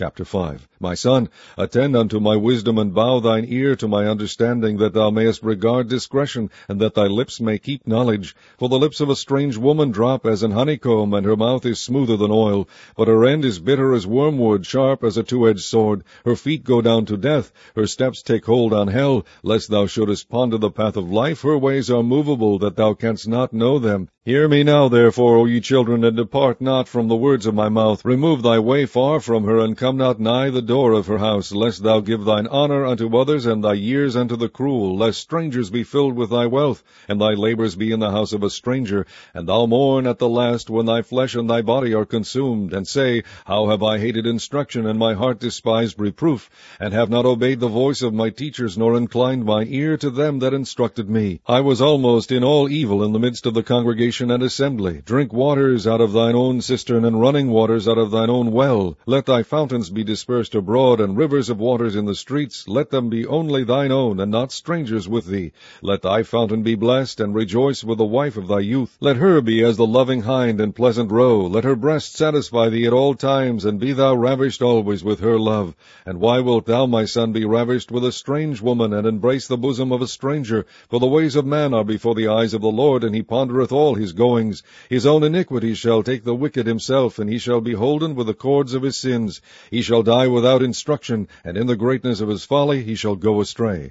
Chapter 5. My son, attend unto my wisdom, and bow thine ear to my understanding, that thou mayest regard discretion, and that thy lips may keep knowledge. For the lips of a strange woman drop as an honeycomb, and her mouth is smoother than oil. But her end is bitter as wormwood, sharp as a two-edged sword. Her feet go down to death, her steps take hold on hell. Lest thou shouldest ponder the path of life, her ways are movable, that thou canst not know them. Hear me now, therefore, O ye children, and depart not from the words of my mouth. Remove thy way far from her, and come not nigh the door of her house, lest thou give thine honor unto others, and thy years unto the cruel, lest strangers be filled with thy wealth, and thy labors be in the house of a stranger, and thou mourn at the last, when thy flesh and thy body are consumed, and say, How have I hated instruction, and my heart despised reproof, and have not obeyed the voice of my teachers, nor inclined my ear to them that instructed me. I was almost in all evil in the midst of the congregation and assembly. Drink waters out of thine own cistern, and running waters out of thine own well. Let thy fountains be dispersed abroad, and rivers of waters in the streets. Let them be only thine own, and not strangers with thee. Let thy fountain be blessed, and rejoice with the wife of thy youth. Let her be as the loving hind and pleasant roe. Let her breast satisfy thee at all times, and be thou ravished always with her love. And why wilt thou, my son, be ravished with a strange woman, and embrace the bosom of a stranger? For the ways of man are before the eyes of the Lord, and he pondereth all his goings. His own iniquity shall take the wicked himself, and he shall be holden with the cords of his sins. He shall die without instruction, and in the greatness of his folly he shall go astray.